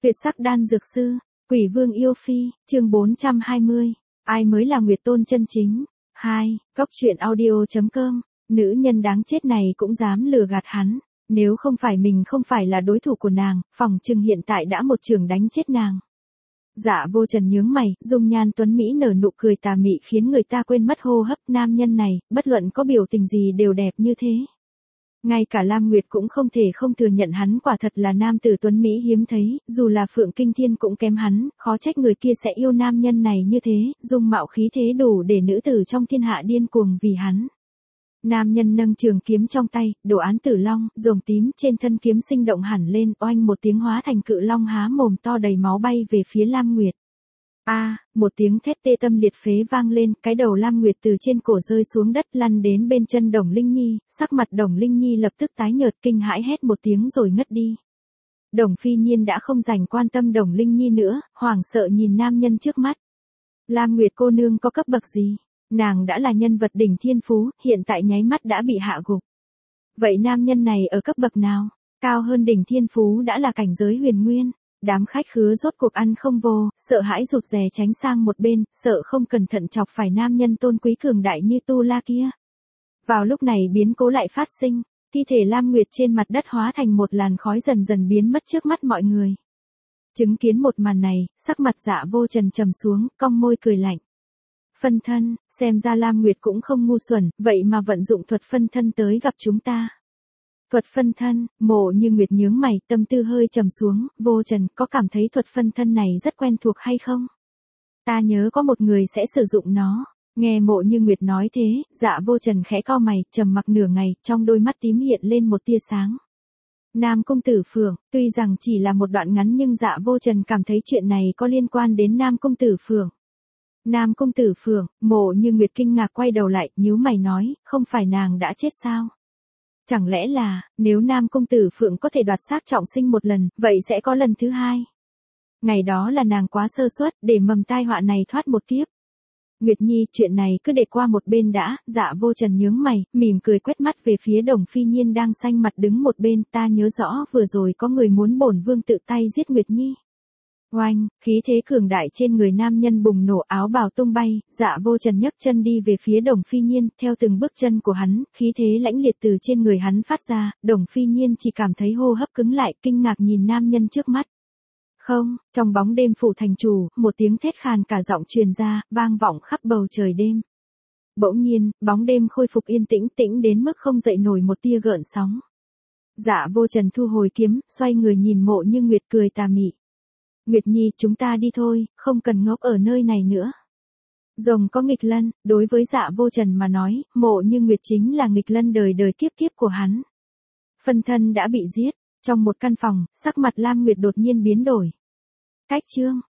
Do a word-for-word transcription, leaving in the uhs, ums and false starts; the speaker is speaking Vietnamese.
Tuyệt sắc đan dược sư, Quỷ Vương yêu phi, chương bốn trăm hai mươi. Ai mới là Nguyệt Tôn chân chính? hai. Góc truyện audio.com. Nữ nhân đáng chết này cũng dám lừa gạt hắn. Nếu không phải mình không phải là đối thủ của nàng, phòng trừng hiện tại đã một trường đánh chết nàng. Dạ Vô Trần nhướng mày, dung nhan tuấn Mỹ nở nụ cười tà mị khiến người ta quên mất hô hấp. Nam nhân này, bất luận có biểu tình gì đều đẹp như thế. Ngay cả Lam Nguyệt cũng không thể không thừa nhận hắn quả thật là nam tử tuấn Mỹ hiếm thấy, dù là Phượng Kinh Thiên cũng kém hắn, khó trách người kia sẽ yêu nam nhân này như thế, dung mạo khí thế đủ để nữ tử trong thiên hạ điên cuồng vì hắn. Nam nhân nâng trường kiếm trong tay, đồ án tử long, rồng tím trên thân kiếm sinh động hẳn lên, oanh một tiếng hóa thành cự long há mồm to đầy máu bay về phía Lam Nguyệt. A, à, một tiếng thét tê tâm liệt phế vang lên, cái đầu Lam Nguyệt từ trên cổ rơi xuống đất lăn đến bên chân Đồng Linh Nhi, sắc mặt Đồng Linh Nhi lập tức tái nhợt kinh hãi hét một tiếng rồi ngất đi. Đồng Phi Nhiên đã không dành quan tâm Đồng Linh Nhi nữa, hoảng sợ nhìn nam nhân trước mắt. Lam Nguyệt cô nương có cấp bậc gì? Nàng đã là nhân vật đỉnh thiên phú, hiện tại nháy mắt đã bị hạ gục. Vậy nam nhân này ở cấp bậc nào? Cao hơn đỉnh thiên phú đã là cảnh giới huyền nguyên. Đám khách khứa rốt cuộc ăn không vô, sợ hãi rụt rè tránh sang một bên, sợ không cẩn thận chọc phải nam nhân tôn quý cường đại như Tu La kia. Vào lúc này biến cố lại phát sinh, thi thể Lam Nguyệt trên mặt đất hóa thành một làn khói dần dần biến mất trước mắt mọi người. Chứng kiến một màn này, sắc mặt Dạ Vô Trần trầm xuống, cong môi cười lạnh. Phân thân, xem ra Lam Nguyệt cũng không ngu xuẩn, vậy mà vận dụng thuật phân thân tới gặp chúng ta. Thuật phân thân, Mộ Như Nguyệt nhướng mày, tâm tư hơi trầm xuống, Vô Trần có cảm thấy thuật phân thân này rất quen thuộc hay không? Ta nhớ có một người sẽ sử dụng nó. Nghe Mộ Như Nguyệt nói thế, Dạ Vô Trần khẽ cau mày, trầm mặc nửa ngày, trong đôi mắt tím hiện lên một tia sáng. Nam Công Tử Phượng, tuy rằng chỉ là một đoạn ngắn nhưng Dạ Vô Trần cảm thấy chuyện này có liên quan đến Nam Công Tử Phượng. Nam Công Tử Phượng, Mộ Như Nguyệt kinh ngạc quay đầu lại, nhíu mày nói, không phải nàng đã chết sao? Chẳng lẽ là, nếu Nam Công Tử Phượng có thể đoạt xác trọng sinh một lần, vậy sẽ có lần thứ hai. Ngày đó là nàng quá sơ suất, để mầm tai họa này thoát một kiếp. Nguyệt Nhi, chuyện này cứ để qua một bên đã. Dạ Vô Trần nhướng mày, mỉm cười quét mắt về phía Đồng Phi Nhiên đang xanh mặt đứng một bên, ta nhớ rõ vừa rồi có người muốn bổn vương tự tay giết Nguyệt Nhi. Oanh, khí thế cường đại trên người nam nhân bùng nổ, áo bào tung bay, Dạ Vô Trần nhấc chân đi về phía Đồng Phi Nhiên, theo từng bước chân của hắn, khí thế lãnh liệt từ trên người hắn phát ra, Đồng Phi Nhiên chỉ cảm thấy hô hấp cứng lại, kinh ngạc nhìn nam nhân trước mắt. Không, trong bóng đêm phủ thành chủ, một tiếng thét khàn cả giọng truyền ra, vang vọng khắp bầu trời đêm. Bỗng nhiên, bóng đêm khôi phục yên tĩnh tĩnh đến mức không dậy nổi một tia gợn sóng. Dạ Vô Trần thu hồi kiếm, xoay người nhìn Mộ Như Nguyệt cười tà mị. Nguyệt Nhi, chúng ta đi thôi, không cần ngốc ở nơi này nữa. Rồng có nghịch lân, đối với Dạ Vô Trần mà nói, Mộ Như Nguyệt chính là nghịch lân đời đời kiếp kiếp của hắn. Phân thân đã bị giết, trong một căn phòng, sắc mặt Lam Nguyệt đột nhiên biến đổi. Cách chương,